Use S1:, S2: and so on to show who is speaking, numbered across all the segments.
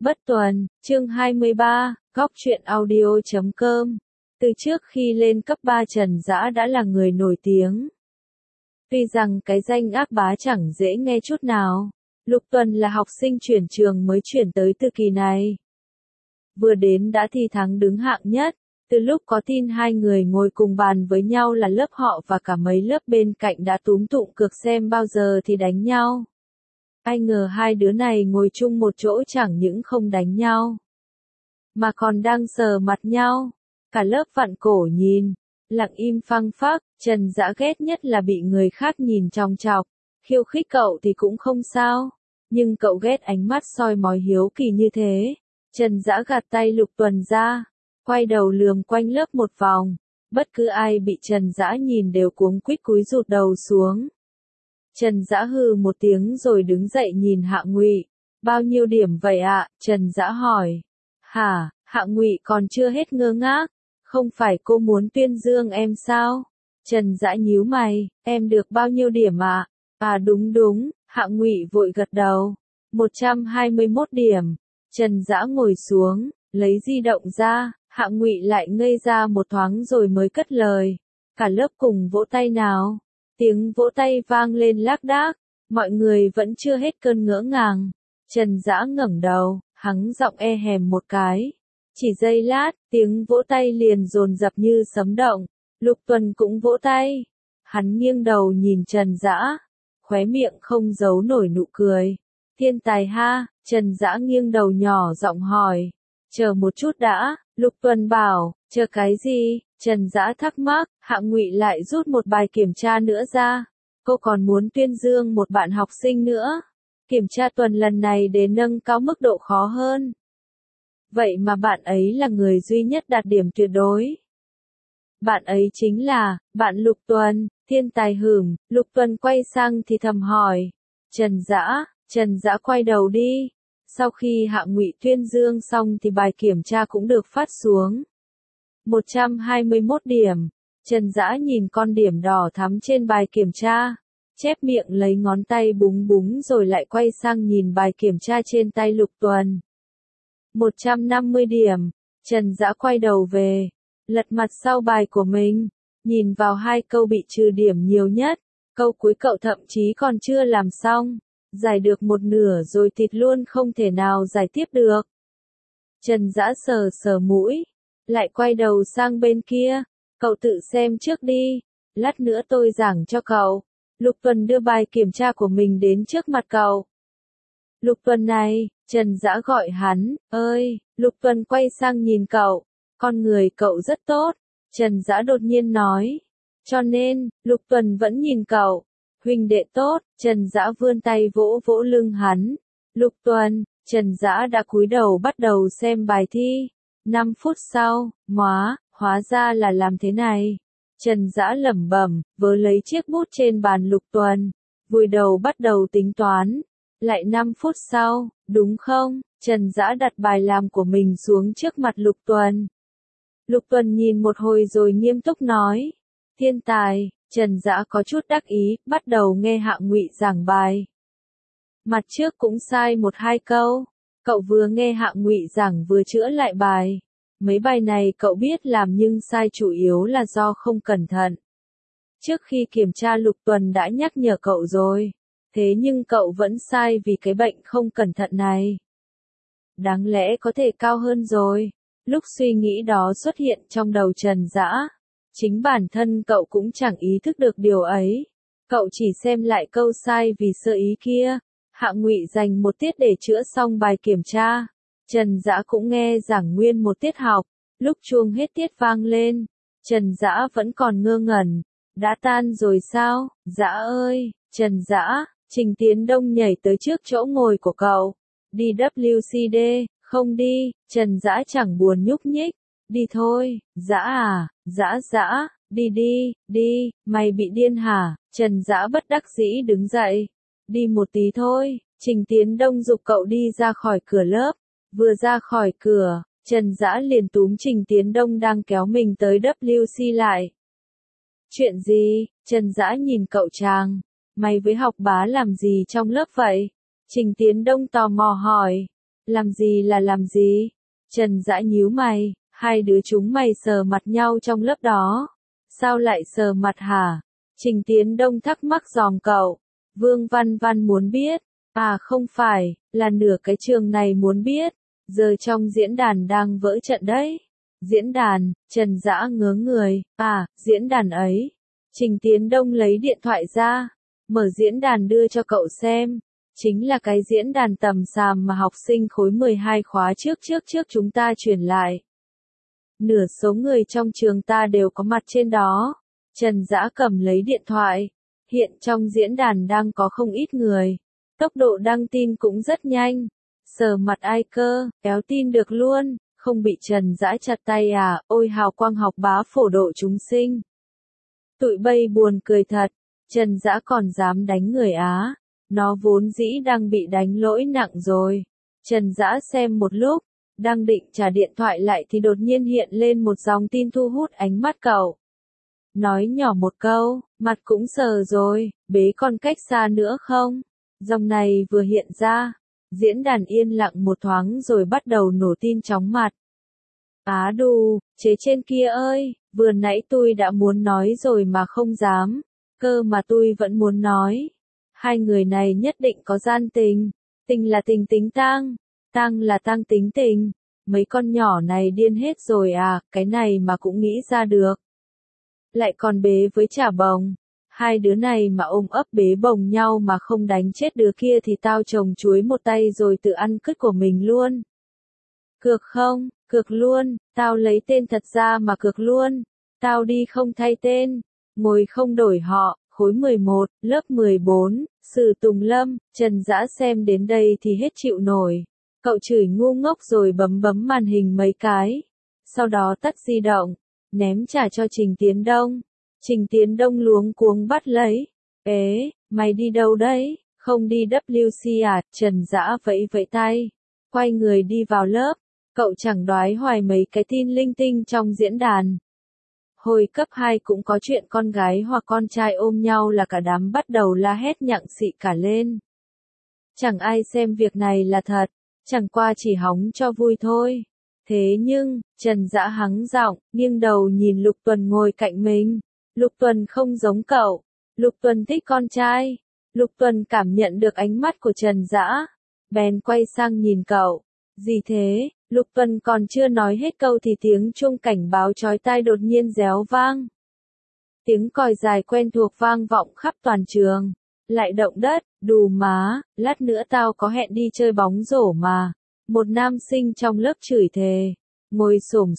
S1: Bất Tuần, chương 23, góc truyện audio.com. Từ trước khi lên cấp 3 Trần Dã đã là người nổi tiếng. Tuy rằng cái danh ác bá chẳng dễ nghe chút nào, Lục Tuần là học sinh chuyển trường mới chuyển tới từ kỳ này. Vừa đến đã thi thắng đứng hạng nhất, từ lúc có tin hai người ngồi cùng bàn với nhau là lớp họ và cả mấy lớp bên cạnh đã túm tụm cược xem bao giờ thì đánh nhau. Ai ngờ hai đứa này ngồi chung một chỗ chẳng những không đánh nhau, mà còn đang sờ mặt nhau. Cả lớp vặn cổ nhìn, lặng im phăng phắc. Trần Dã ghét nhất là bị người khác nhìn chòng chọc. Khiêu khích cậu thì cũng không sao, nhưng cậu ghét ánh mắt soi mói hiếu kỳ như thế. Trần Dã gạt tay Lục Tuần ra, quay đầu lườm quanh lớp một vòng. Bất cứ ai bị Trần Dã nhìn đều cuống quýt cúi rụt đầu xuống. Trần Dã hừ một tiếng rồi đứng dậy nhìn Hạ Ngụy. Bao nhiêu điểm vậy ạ? Trần Dã hỏi. Hả? Hạ Ngụy còn chưa hết ngơ ngác. Không phải cô muốn tuyên dương em sao? Trần Dã nhíu mày. Em được bao nhiêu điểm ạ? À đúng. Hạ Ngụy vội gật đầu. 121 điểm. Trần Dã ngồi xuống, lấy di động ra. Hạ Ngụy lại ngây ra một thoáng rồi mới cất lời. Cả lớp cùng vỗ tay nào. Tiếng vỗ tay vang lên lác đác, mọi người vẫn chưa hết cơn ngỡ ngàng. Trần Dã ngẩng đầu, hắng giọng e hèm một cái. Chỉ giây lát, tiếng vỗ tay liền dồn dập như sấm động. Lục Tuần cũng vỗ tay. Hắn nghiêng đầu nhìn Trần Dã, khóe miệng không giấu nổi nụ cười. Thiên tài ha. Trần Dã nghiêng đầu nhỏ giọng hỏi. Chờ một chút đã. Lục Tuần bảo. Chờ cái gì? Trần Dã thắc mắc. Hạ Ngụy lại rút một bài kiểm tra nữa ra. Cô còn muốn tuyên dương một bạn học sinh nữa. Kiểm tra tuần lần này để nâng cao mức độ khó hơn. Vậy mà bạn ấy là người duy nhất đạt điểm tuyệt đối. Bạn ấy chính là bạn Lục Tuần, thiên tài hửm. Lục Tuần quay sang thì thầm hỏi. Trần Dã quay đầu đi. Sau khi Hạ Ngụy tuyên dương xong thì bài kiểm tra cũng được phát xuống. 121 điểm. Trần Dã nhìn con điểm đỏ thắm trên bài kiểm tra, chép miệng lấy ngón tay búng búng rồi lại quay sang nhìn bài kiểm tra trên tay Lục Tuần. 150 điểm. Trần Dã quay đầu về, lật mặt sau bài của mình, nhìn vào hai câu bị trừ điểm nhiều nhất. Câu cuối cậu thậm chí còn chưa làm xong, giải được một nửa rồi thịt luôn không thể nào giải tiếp được. Trần Dã sờ mũi, lại quay đầu sang bên kia. Cậu tự xem trước đi, lát nữa tôi giảng cho cậu. Lục Tuần đưa bài kiểm tra của mình đến trước mặt cậu. Lục Tuần này, Trần Dã gọi hắn. Ơi. Lục Tuần quay sang nhìn cậu. Con người cậu rất tốt. Trần Dã đột nhiên nói. Cho nên, Lục Tuần vẫn nhìn cậu. Huynh đệ tốt. Trần Dã vươn tay vỗ vỗ lưng hắn. Lục Tuần. Trần Dã đã cúi đầu bắt đầu xem bài thi. 5 phút sau, hóa ra là làm thế này. Trần Dã lẩm bẩm, vớ lấy chiếc bút trên bàn Lục Tuần, vùi đầu bắt đầu tính toán. Lại 5 phút sau, đúng không? Trần Dã đặt bài làm của mình xuống trước mặt Lục Tuần. Lục Tuần nhìn một hồi rồi nghiêm túc nói. Thiên tài. Trần Dã có chút đắc ý, bắt đầu nghe Hạ Ngụy giảng bài. Mặt trước cũng sai 1-2 câu. Cậu vừa nghe Hạ Ngụy giảng vừa chữa lại bài. Mấy bài này cậu biết làm nhưng sai chủ yếu là do không cẩn thận. Trước khi kiểm tra Lục Tuần đã nhắc nhở cậu rồi. Thế nhưng cậu vẫn sai vì cái bệnh không cẩn thận này. Đáng lẽ có thể cao hơn rồi. Lúc suy nghĩ đó xuất hiện trong đầu Trần Dã. Chính bản thân cậu cũng chẳng ý thức được điều ấy. Cậu chỉ xem lại câu sai vì sơ ý kia. Hạ Ngụy dành một tiết để chữa xong bài kiểm tra. Trần Dã cũng nghe giảng nguyên một tiết học. Lúc chuông hết tiết vang lên, Trần Dã vẫn còn ngơ ngẩn. Đã tan rồi sao? Dã ơi, Trần Dã. Trình Tiến Đông nhảy tới trước chỗ ngồi của cậu. Đi WCD, không đi. Trần Dã chẳng buồn nhúc nhích. Đi thôi. Dã à? Dã, đi, mày bị điên hả? Trần Dã bất đắc dĩ đứng dậy. Đi một tí thôi. Trình Tiến Đông giục cậu đi ra khỏi cửa lớp. Vừa ra khỏi cửa, Trần Dã liền túm Trình Tiến Đông đang kéo mình tới WC lại. Chuyện gì? Trần Dã nhìn cậu chàng. Mày với học bá làm gì trong lớp vậy? Trình Tiến Đông tò mò hỏi. Làm gì là làm gì? Trần Dã nhíu mày, hai đứa chúng mày sờ mặt nhau trong lớp đó. Sao lại sờ mặt hả? Trình Tiến Đông thắc mắc giòm cậu. Vương Văn Văn muốn biết. À không phải, là nửa cái trường này muốn biết. Giờ trong diễn đàn đang vỡ trận đấy. Diễn đàn, Trần Dã ngớ người. À, diễn đàn ấy. Trình Tiến Đông lấy điện thoại ra. Mở diễn đàn đưa cho cậu xem. Chính là cái diễn đàn tầm xàm mà học sinh khối 12 khóa trước chúng ta truyền lại. Nửa số người trong trường ta đều có mặt trên đó. Trần Dã cầm lấy điện thoại. Hiện trong diễn đàn đang có không ít người. Tốc độ đăng tin cũng rất nhanh. Sờ mặt ai cơ, kéo tin được luôn, không bị Trần Dã chặt tay à, ôi hào quang học bá phổ độ chúng sinh. Tụi bay buồn cười thật, Trần Dã còn dám đánh người Á. Nó vốn dĩ đang bị đánh lỗi nặng rồi. Trần Dã xem một lúc, đang định trả điện thoại lại thì đột nhiên hiện lên một dòng tin thu hút ánh mắt cậu. Nói nhỏ một câu, mặt cũng sờ rồi, bế con cách xa nữa không? Dòng này vừa hiện ra, diễn đàn yên lặng một thoáng rồi bắt đầu nổ tin chóng mặt. Á đù, chế trên kia ơi, vừa nãy tôi đã muốn nói rồi mà không dám, cơ mà tôi vẫn muốn nói. Hai người này nhất định có gian tình, tình là tình tính tang, tang là tang tính tình. Mấy con nhỏ này điên hết rồi à, cái này mà cũng nghĩ ra được. Lại còn bế với chả bồng. Hai đứa này mà ôm ấp bế bồng nhau mà không đánh chết đứa kia thì tao trồng chuối một tay rồi tự ăn cứt của mình luôn. Cược không, cược luôn, tao lấy tên thật ra mà cược luôn. Tao đi không thay tên, ngồi không đổi họ, khối 11, lớp 14, Sử Tùng Lâm. Trần Dã xem đến đây thì hết chịu nổi. Cậu chửi ngu ngốc rồi bấm màn hình mấy cái. Sau đó tắt di động, ném trả cho Trình Tiến Đông. Trình Tiến Đông luống cuống bắt lấy. Ế, mày đi đâu đấy? Không đi WC à? Trần Dã vẫy vẫy tay. Quay người đi vào lớp. Cậu chẳng đoái hoài mấy cái tin linh tinh trong diễn đàn. Hồi cấp 2 cũng có chuyện con gái hoặc con trai ôm nhau là cả đám bắt đầu la hét nhặng xị cả lên. Chẳng ai xem việc này là thật, chẳng qua chỉ hóng cho vui thôi. Thế nhưng, Trần Dã hắng giọng, nghiêng đầu nhìn Lục Tuần ngồi cạnh mình. Lục Tuần không giống cậu. Lục Tuần thích con trai. Lục Tuần cảm nhận được ánh mắt của Trần Dã. Bèn quay sang nhìn cậu. Gì thế? Lục Tuần còn chưa nói hết câu thì tiếng chuông cảnh báo chói tai đột nhiên réo vang. Tiếng còi dài quen thuộc vang vọng khắp toàn trường. Lại động đất, đù má, lát nữa tao có hẹn đi chơi bóng rổ mà. Một nam sinh trong lớp chửi thề. Ngồi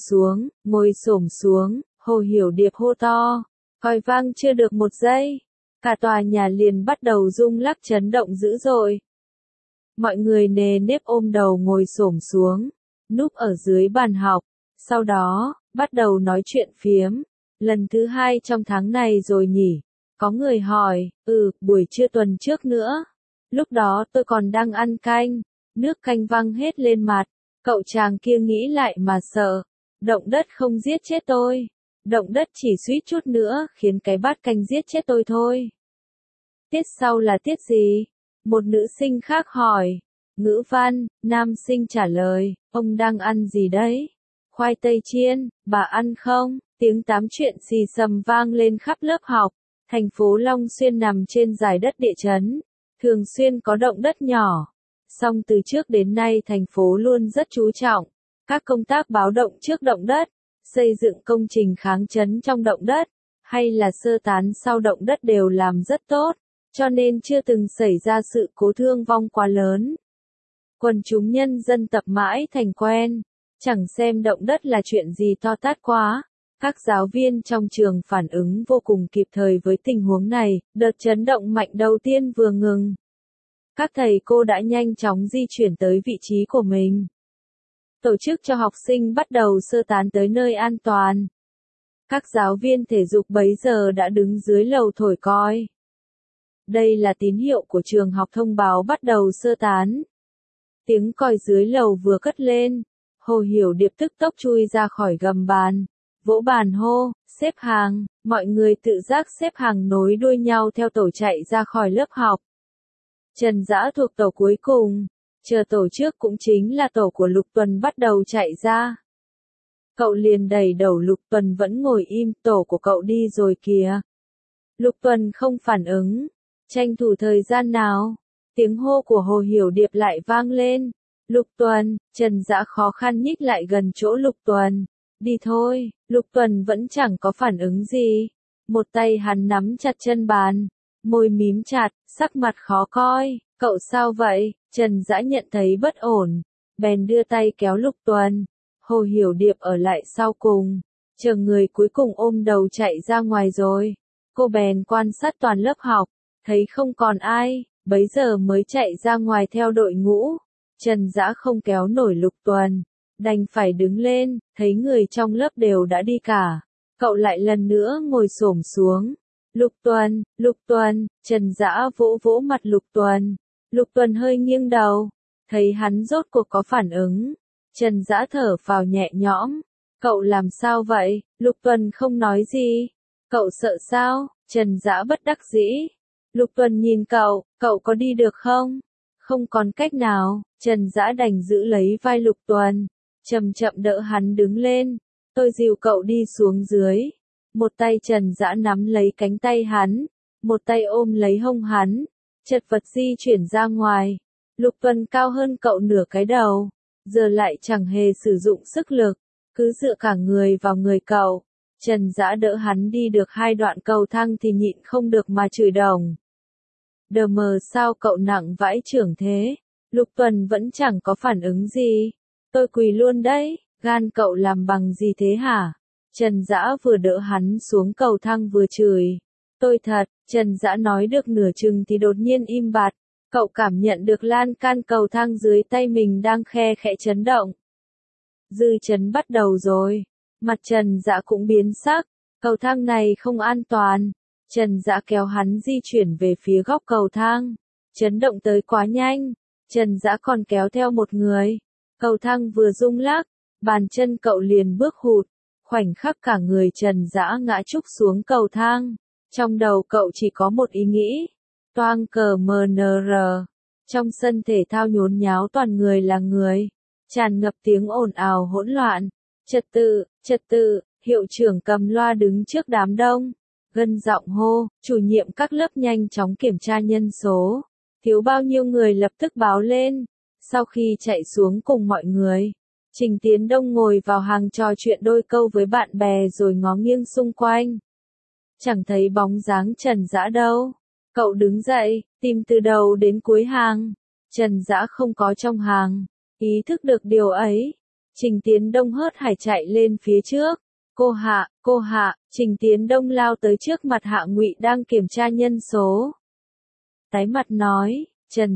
S1: xổm xuống, Hồ Hiểu Điệp hô to. Còi vang chưa được một giây. Cả tòa nhà liền bắt đầu rung lắc chấn động dữ dội. Mọi người nề nếp ôm đầu ngồi xổm xuống, núp ở dưới bàn học. Sau đó, bắt đầu nói chuyện phiếm. Lần thứ 2 trong tháng này rồi nhỉ? Có người hỏi, buổi trưa tuần trước nữa. Lúc đó tôi còn đang ăn canh. Nước canh văng hết lên mặt. Cậu chàng kia nghĩ lại mà sợ. Động đất không giết chết tôi. Động đất chỉ suýt chút nữa khiến cái bát canh giết chết tôi thôi. Tiết sau là tiết gì? Một nữ sinh khác hỏi. Ngữ văn, nam sinh trả lời, ông đang ăn gì đấy? Khoai tây chiên, bà ăn không? Tiếng tám chuyện xì xầm vang lên khắp lớp học. Thành phố Long Xuyên nằm trên dải đất địa chấn. Thường xuyên có động đất nhỏ. Song từ trước đến nay thành phố luôn rất chú trọng các công tác báo động trước động đất, xây dựng công trình kháng chấn trong động đất, hay là sơ tán sau động đất đều làm rất tốt, cho nên chưa từng xảy ra sự cố thương vong quá lớn. Quần chúng nhân dân tập mãi thành quen, chẳng xem động đất là chuyện gì to tát quá. Các giáo viên trong trường phản ứng vô cùng kịp thời với tình huống này, đợt chấn động mạnh đầu tiên vừa ngừng. Các thầy cô đã nhanh chóng di chuyển tới vị trí của mình. Tổ chức cho học sinh bắt đầu sơ tán tới nơi an toàn. Các giáo viên thể dục bấy giờ đã đứng dưới lầu thổi còi. Đây là tín hiệu của trường học thông báo bắt đầu sơ tán. Tiếng còi dưới lầu vừa cất lên, Hồ Hiểu Điệp tức tốc chui ra khỏi gầm bàn, vỗ bàn hô, xếp hàng, mọi người tự giác xếp hàng nối đuôi nhau theo tổ chạy ra khỏi lớp học. Trần Dã thuộc tổ cuối cùng, Chờ tổ trước cũng chính là tổ của Lục Tuần bắt đầu chạy ra. Cậu liền đẩy đầu Lục Tuần vẫn ngồi im, tổ của cậu đi rồi kìa. Lục Tuần không phản ứng. Tranh thủ thời gian nào. Tiếng hô của Hồ Hiểu Điệp lại vang lên. Lục Tuần, Trần Dã khó khăn nhích lại gần chỗ Lục Tuần. Đi thôi, Lục Tuần vẫn chẳng có phản ứng gì. Một tay hắn nắm chặt chân bàn, môi mím chặt, sắc mặt khó coi. Cậu sao vậy? Trần Dã nhận thấy bất ổn, bèn đưa tay kéo Lục Tuần. Hồ Hiểu Điệp ở lại sau cùng, chờ người cuối cùng ôm đầu chạy ra ngoài rồi. Cô bèn quan sát toàn lớp học, thấy không còn ai, bấy giờ mới chạy ra ngoài theo đội ngũ. Trần Dã không kéo nổi Lục Tuần, đành phải đứng lên, thấy người trong lớp đều đã đi cả. Cậu lại lần nữa ngồi xổm xuống. Lục Tuần, Trần Dã vỗ vỗ mặt Lục Tuần. Lục Tuần hơi nghiêng đầu, thấy hắn rốt cuộc có phản ứng. Trần Dã thở phào nhẹ nhõm. Cậu làm sao vậy? Lục Tuần không nói gì. Cậu sợ sao? Trần Dã bất đắc dĩ. Lục Tuần nhìn cậu có đi được không? Không còn cách nào, Trần Dã đành giữ lấy vai Lục Tuần, chậm chậm đỡ hắn đứng lên. Tôi dìu cậu đi xuống dưới. Một tay Trần Dã nắm lấy cánh tay hắn, một tay ôm lấy hông hắn, chật vật di chuyển ra ngoài. Lục Tuần cao hơn cậu nửa cái đầu, giờ lại chẳng hề sử dụng sức lực, cứ dựa cả người vào người cậu. Trần Dã đỡ hắn đi được 2 đoạn cầu thang thì nhịn không được mà chửi đồng. Đờ mờ sao cậu nặng vãi chưởng thế? Lục Tuần vẫn chẳng có phản ứng gì. Tôi quỳ luôn đấy, gan cậu làm bằng gì thế hả? Trần Dã vừa đỡ hắn xuống cầu thang vừa chửi. Tôi thật, Trần Dã nói được nửa chừng thì đột nhiên im bặt. Cậu cảm nhận được lan can cầu thang dưới tay mình đang khe khẽ chấn động. Dư chấn bắt đầu rồi. Mặt Trần Dã cũng biến sắc. Cầu thang này không an toàn. Trần Dã kéo hắn di chuyển về phía góc cầu thang. Chấn động tới quá nhanh. Trần Dã còn kéo theo một người. Cầu thang vừa rung lắc, bàn chân cậu liền bước hụt. Khoảnh khắc cả người Trần Dã ngã trúc xuống cầu thang. Trong đầu cậu chỉ có một ý nghĩ. Toang cờ MNR. Trong sân thể thao nhốn nháo toàn người là người. Tràn ngập tiếng ồn ào hỗn loạn. Trật tự, hiệu trưởng cầm loa đứng trước đám đông. Gân giọng hô, chủ nhiệm các lớp nhanh chóng kiểm tra nhân số. Thiếu bao nhiêu người lập tức báo lên. Sau khi chạy xuống cùng mọi người, Trình Tiến Đông ngồi vào hàng trò chuyện đôi câu với bạn bè rồi ngó nghiêng xung quanh. Chẳng thấy bóng dáng Trần Dã đâu. Cậu đứng dậy, tìm từ đầu đến cuối hàng. Trần Dã không có trong hàng. Ý thức được điều ấy, Trình Tiến Đông hớt hải chạy lên phía trước. Cô Hạ, Trình Tiến Đông lao tới trước mặt Hạ Ngụy đang kiểm tra nhân số. Tái mặt nói, Trần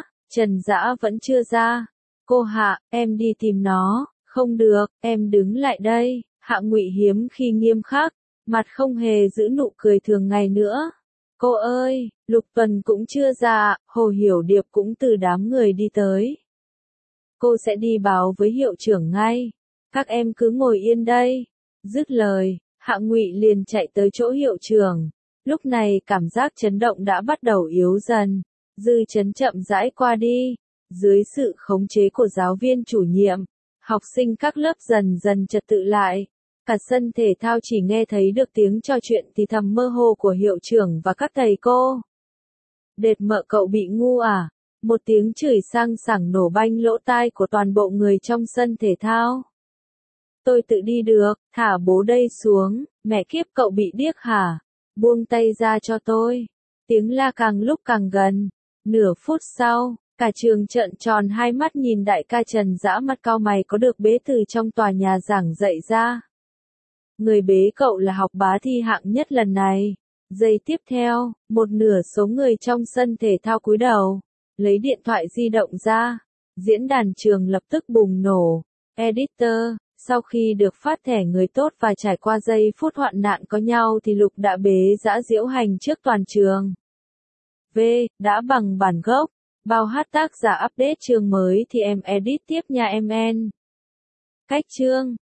S1: Dã vẫn chưa ra. Cô Hạ, em đi tìm nó. Không được, em đứng lại đây. Hạ Ngụy hiếm khi nghiêm khắc, mặt không hề giữ nụ cười thường ngày nữa. Cô ơi, Lục Tuần cũng chưa ra, Hồ Hiểu Điệp cũng từ đám người đi tới. Cô sẽ đi báo với hiệu trưởng ngay. Các em cứ ngồi yên đây. Dứt lời, Hạ Ngụy liền chạy tới chỗ hiệu trưởng. Lúc này cảm giác chấn động đã bắt đầu yếu dần. Dư chấn chậm rãi qua đi. Dưới sự khống chế của giáo viên chủ nhiệm, học sinh các lớp dần dần trật tự lại. Cả sân thể thao chỉ nghe thấy được tiếng trò chuyện thì thầm mơ hồ của hiệu trưởng và các thầy cô. Đệt mợ cậu bị ngu à? Một tiếng chửi sang sảng nổ banh lỗ tai của toàn bộ người trong sân thể thao. Tôi tự đi được, thả bố đây xuống, mẹ kiếp cậu bị điếc hả? Buông tay ra cho tôi. Tiếng la càng lúc càng gần. Nửa phút sau, cả trường trợn tròn hai mắt nhìn đại ca Trần Dã mặt cau mày có được bế từ trong tòa nhà giảng dạy ra. Người bế cậu là học bá thi hạng nhất lần này. Giây tiếp theo, một nửa số người trong sân thể thao cúi đầu, lấy điện thoại di động ra. Diễn đàn trường lập tức bùng nổ. Editor, sau khi được phát thẻ người tốt và trải qua giây phút hoạn nạn có nhau thì Lục đã bế dã diễu hành trước toàn trường. V, đã bằng bản gốc. Bao hát tác giả update chương mới thì em edit tiếp nha em en. Cách chương